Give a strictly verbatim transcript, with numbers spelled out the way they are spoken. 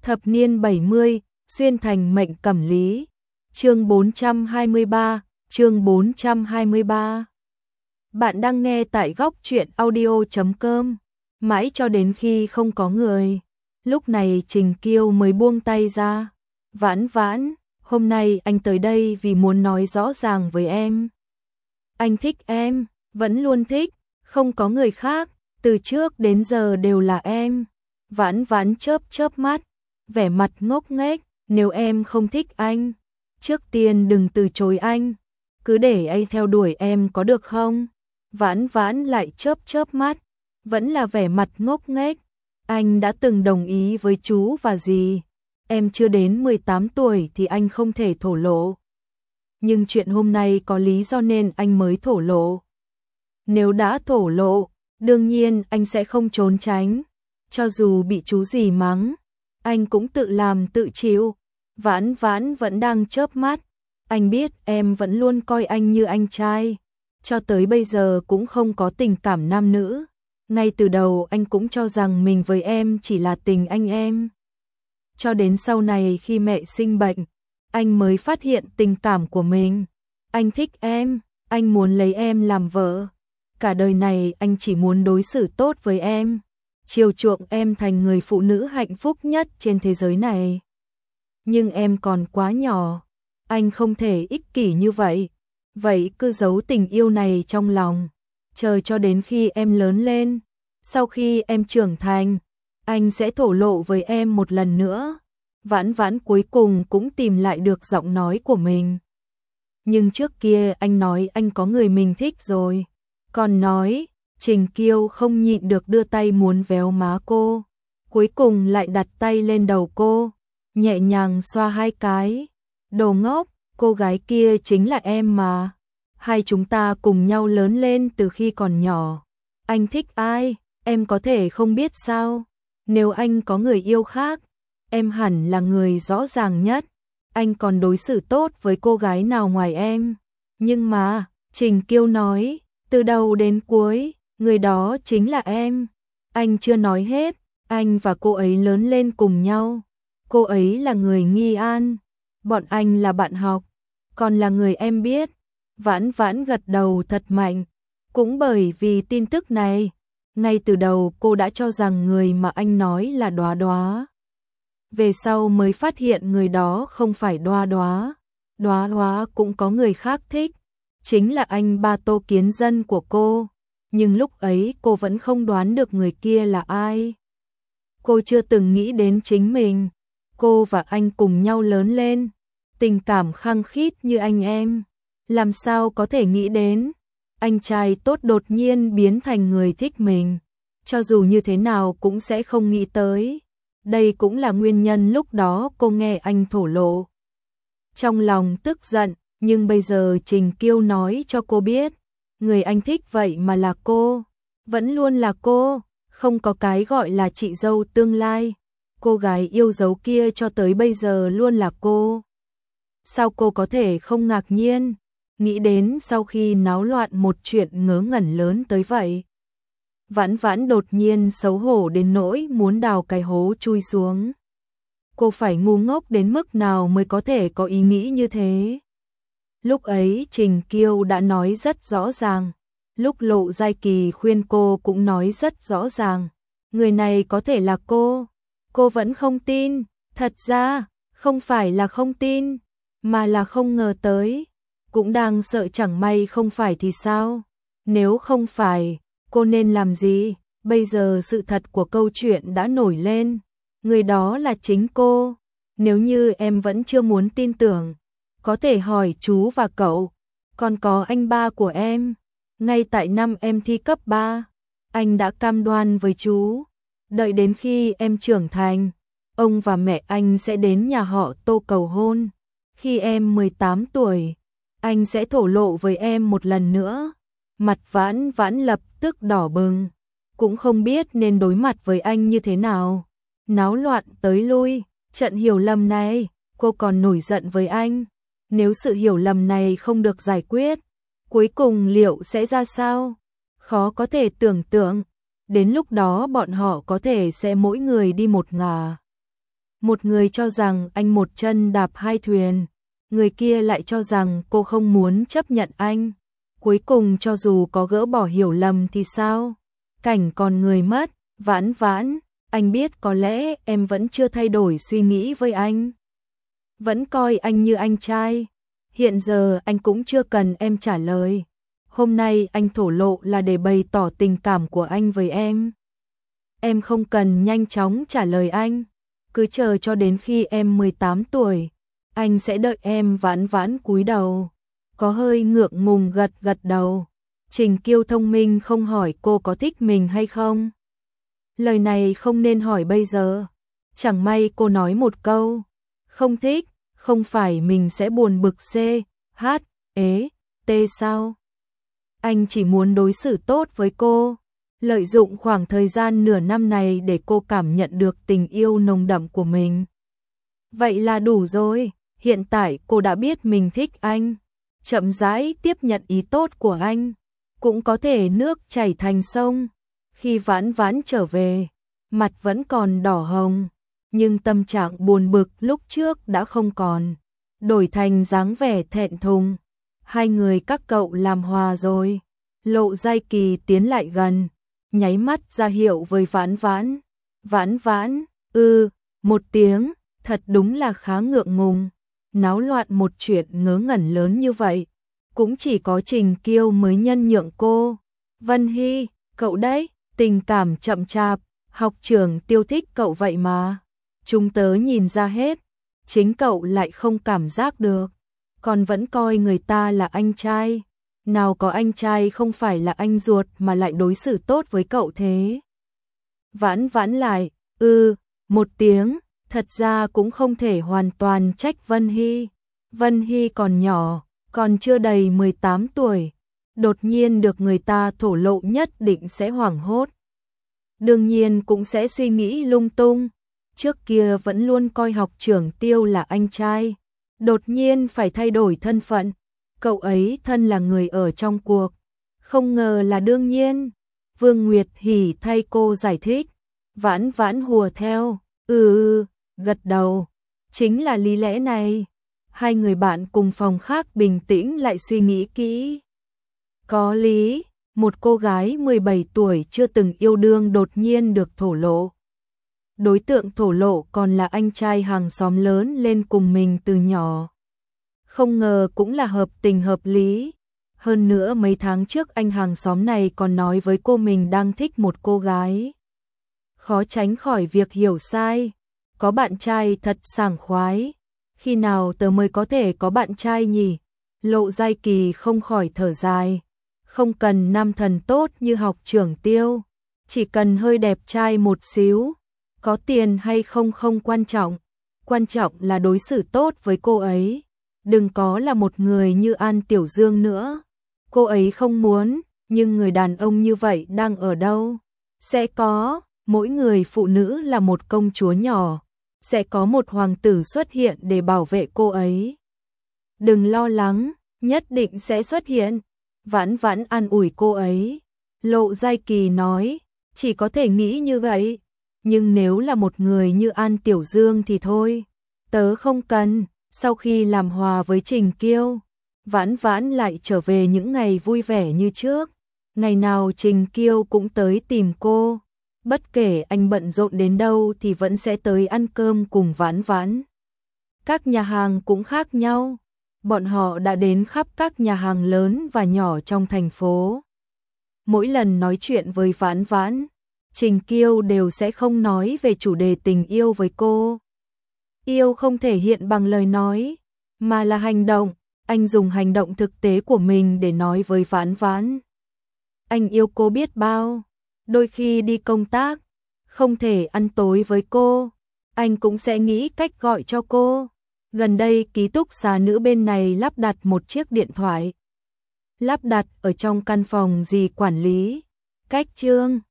Thập niên bảy mươi, xuyên thành mệnh cẩm lý. Chương bốn trăm hai mươi ba, chương bốn trăm hai mươi ba. Bạn đang nghe tại góc truyện audio chấm com. Mãi cho đến khi không có người, lúc này Trình Kiêu mới buông tay ra. Vãn Vãn, hôm nay anh tới đây vì muốn nói rõ ràng với em. Anh thích em, vẫn luôn thích, không có người khác, từ trước đến giờ đều là em. Vãn Vãn chớp chớp mắt, vẻ mặt ngốc nghếch, nếu em không thích anh, trước tiên đừng từ chối anh, cứ để anh theo đuổi em có được không? Vãn Vãn lại chớp chớp mắt, vẫn là vẻ mặt ngốc nghếch. Anh đã từng đồng ý với chú và dì, em chưa đến mười tám tuổi thì anh không thể thổ lộ. Nhưng chuyện hôm nay có lý do nên anh mới thổ lộ. Nếu đã thổ lộ, đương nhiên anh sẽ không trốn tránh, cho dù bị chú dì mắng, anh cũng tự làm tự chịu. Vãn Vãn vẫn đang chớp mắt, anh biết em vẫn luôn coi anh như anh trai, cho tới bây giờ cũng không có tình cảm nam nữ. Ngay từ đầu anh cũng cho rằng mình với em chỉ là tình anh em. Cho đến sau này khi mẹ sinh bệnh, anh mới phát hiện tình cảm của mình. Anh thích em, anh muốn lấy em làm vợ. Cả đời này anh chỉ muốn đối xử tốt với em, chiều chuộng em thành người phụ nữ hạnh phúc nhất trên thế giới này. Nhưng em còn quá nhỏ, anh không thể ích kỷ như vậy. Vậy cứ giấu tình yêu này trong lòng, chờ cho đến khi em lớn lên. Sau khi em trưởng thành, anh sẽ thổ lộ với em một lần nữa. Vãn Vãn cuối cùng cũng tìm lại được giọng nói của mình. Nhưng trước kia anh nói anh có người mình thích rồi. Còn nói, Trình Kiêu không nhịn được đưa tay muốn véo má cô. Cuối cùng lại đặt tay lên đầu cô, nhẹ nhàng xoa hai cái. Đồ ngốc, cô gái kia chính là em mà. Hai chúng ta cùng nhau lớn lên từ khi còn nhỏ. Anh thích ai, em có thể không biết sao? Nếu anh có người yêu khác, em hẳn là người rõ ràng nhất. Anh còn đối xử tốt với cô gái nào ngoài em? Nhưng mà, Trình Kiêu nói, từ đầu đến cuối, người đó chính là em. Anh chưa nói hết, anh và cô ấy lớn lên cùng nhau. Cô ấy là người Nghi An, bọn anh là bạn học, còn là người em biết. Vãn Vãn gật đầu thật mạnh, cũng bởi vì tin tức này, ngay từ đầu cô đã cho rằng người mà anh nói là Đoá Đoá. Về sau mới phát hiện người đó không phải Đoá Đoá, Đoá Đoá cũng có người khác thích, chính là anh ba Tô Kiến Dân của cô. Nhưng lúc ấy cô vẫn không đoán được người kia là ai. Cô chưa từng nghĩ đến chính mình. Cô và anh cùng nhau lớn lên, tình cảm khăng khít như anh em. Làm sao có thể nghĩ đến anh trai tốt đột nhiên biến thành người thích mình. Cho dù như thế nào cũng sẽ không nghĩ tới. Đây cũng là nguyên nhân lúc đó cô nghe anh thổ lộ. Trong lòng tức giận, nhưng bây giờ Trình Kiêu nói cho cô biết, người anh thích vậy mà là cô, vẫn luôn là cô, không có cái gọi là chị dâu tương lai. Cô gái yêu dấu kia cho tới bây giờ luôn là cô. Sao cô có thể không ngạc nhiên, nghĩ đến sau khi náo loạn một chuyện ngớ ngẩn lớn tới vậy. Vãn Vãn đột nhiên xấu hổ đến nỗi muốn đào cái hố chui xuống. Cô phải ngu ngốc đến mức nào mới có thể có ý nghĩ như thế. Lúc ấy Trình Kiêu đã nói rất rõ ràng, lúc Lộ Giai Kỳ khuyên cô cũng nói rất rõ ràng, người này có thể là cô. Cô vẫn không tin, thật ra, không phải là không tin, mà là không ngờ tới, cũng đang sợ chẳng may không phải thì sao. Nếu không phải, cô nên làm gì? Bây giờ sự thật của câu chuyện đã nổi lên, người đó là chính cô. Nếu như em vẫn chưa muốn tin tưởng, có thể hỏi chú và cậu, còn có anh ba của em. Ngay tại năm em thi cấp ba, anh đã cam đoan với chú, đợi đến khi em trưởng thành, ông và mẹ anh sẽ đến nhà họ Tô cầu hôn. Khi em mười tám tuổi, anh sẽ thổ lộ với em một lần nữa. Mặt Vãn Vãn lập tức đỏ bừng, cũng không biết nên đối mặt với anh như thế nào. Náo loạn tới lui, trận hiểu lầm này, cô còn nổi giận với anh. Nếu sự hiểu lầm này không được giải quyết, cuối cùng liệu sẽ ra sao? Khó có thể tưởng tượng. Đến lúc đó bọn họ có thể sẽ mỗi người đi một ngả. Một người cho rằng anh một chân đạp hai thuyền, người kia lại cho rằng cô không muốn chấp nhận anh. Cuối cùng cho dù có gỡ bỏ hiểu lầm thì sao? Cảnh còn người mất, Vãn Vãn, anh biết có lẽ em vẫn chưa thay đổi suy nghĩ với anh. Vẫn coi anh như anh trai. Hiện giờ anh cũng chưa cần em trả lời. Hôm nay anh thổ lộ là để bày tỏ tình cảm của anh với em. Em không cần nhanh chóng trả lời anh. Cứ chờ cho đến khi em mười tám tuổi. Anh sẽ đợi em. Vãn Vãn cúi đầu. Có hơi ngượng ngùng gật gật đầu. Trình Kiêu thông minh không hỏi cô có thích mình hay không. Lời này không nên hỏi bây giờ. Chẳng may cô nói một câu không thích, không phải mình sẽ buồn bực c, h, ế, t sao? Anh chỉ muốn đối xử tốt với cô, lợi dụng khoảng thời gian nửa năm này để cô cảm nhận được tình yêu nồng đậm của mình. Vậy là đủ rồi, hiện tại cô đã biết mình thích anh, chậm rãi tiếp nhận ý tốt của anh, cũng có thể nước chảy thành sông. Khi Vãn Vãn trở về, mặt vẫn còn đỏ hồng, nhưng tâm trạng buồn bực lúc trước đã không còn, đổi thành dáng vẻ thẹn thùng. Hai người các cậu làm hòa rồi. Lộ Giai Kỳ tiến lại gần, nháy mắt ra hiệu với Vãn Vãn. Vãn Vãn, ư, một tiếng, thật đúng là khá ngượng ngùng. Náo loạn một chuyện ngớ ngẩn lớn như vậy, cũng chỉ có Trình Kiêu mới nhân nhượng cô. Vân Hy, cậu đấy, tình cảm chậm chạp, học trưởng Tiêu thích cậu vậy mà. Chúng tớ nhìn ra hết, chính cậu lại không cảm giác được, còn vẫn coi người ta là anh trai. Nào có anh trai không phải là anh ruột mà lại đối xử tốt với cậu thế. Vãn Vãn lại, ư, một tiếng, thật ra cũng không thể hoàn toàn trách Vân Hy. Vân Hy còn nhỏ, còn chưa đầy mười tám tuổi, đột nhiên được người ta thổ lộ nhất định sẽ hoảng hốt. Đương nhiên cũng sẽ suy nghĩ lung tung. Trước kia vẫn luôn coi học trưởng Tiêu là anh trai, đột nhiên phải thay đổi thân phận. Cậu ấy thân là người ở trong cuộc, không ngờ là đương nhiên. Vương Nguyệt hỉ thay cô giải thích. Vãn Vãn hùa theo, ừ ừ, gật đầu. Chính là lý lẽ này. Hai người bạn cùng phòng khác bình tĩnh lại suy nghĩ kỹ. Có lý, một cô gái mười bảy tuổi chưa từng yêu đương đột nhiên được thổ lộ. Đối tượng thổ lộ còn là anh trai hàng xóm lớn lên cùng mình từ nhỏ. Không ngờ cũng là hợp tình hợp lý. Hơn nữa mấy tháng trước anh hàng xóm này còn nói với cô mình đang thích một cô gái. Khó tránh khỏi việc hiểu sai. Có bạn trai thật sảng khoái. Khi nào tớ mới có thể có bạn trai nhỉ? Lộ Giai Kỳ không khỏi thở dài. Không cần nam thần tốt như học trưởng Tiêu, chỉ cần hơi đẹp trai một xíu. Có tiền hay không không quan trọng, quan trọng là đối xử tốt với cô ấy. Đừng có là một người như An Tiểu Dương nữa. Cô ấy không muốn, nhưng người đàn ông như vậy đang ở đâu? Sẽ có, mỗi người phụ nữ là một công chúa nhỏ, sẽ có một hoàng tử xuất hiện để bảo vệ cô ấy. Đừng lo lắng, nhất định sẽ xuất hiện. Vãn Vãn an ủi cô ấy. Lộ Giai Kỳ nói, chỉ có thể nghĩ như vậy. Nhưng nếu là một người như An Tiểu Dương thì thôi, tớ không cần. Sau khi làm hòa với Trình Kiêu, Vãn Vãn lại trở về những ngày vui vẻ như trước. Ngày nào Trình Kiêu cũng tới tìm cô, bất kể anh bận rộn đến đâu thì vẫn sẽ tới ăn cơm cùng Vãn Vãn. Các nhà hàng cũng khác nhau, bọn họ đã đến khắp các nhà hàng lớn và nhỏ trong thành phố. Mỗi lần nói chuyện với Vãn Vãn, Trình Kiêu đều sẽ không nói về chủ đề tình yêu với cô. Yêu không thể hiện bằng lời nói, mà là hành động. Anh dùng hành động thực tế của mình để nói với Vãn Vãn. Anh yêu cô biết bao. Đôi khi đi công tác, không thể ăn tối với cô, anh cũng sẽ nghĩ cách gọi cho cô. Gần đây ký túc xá nữ bên này lắp đặt một chiếc điện thoại. Lắp đặt ở trong căn phòng dì quản lý. Cách Trương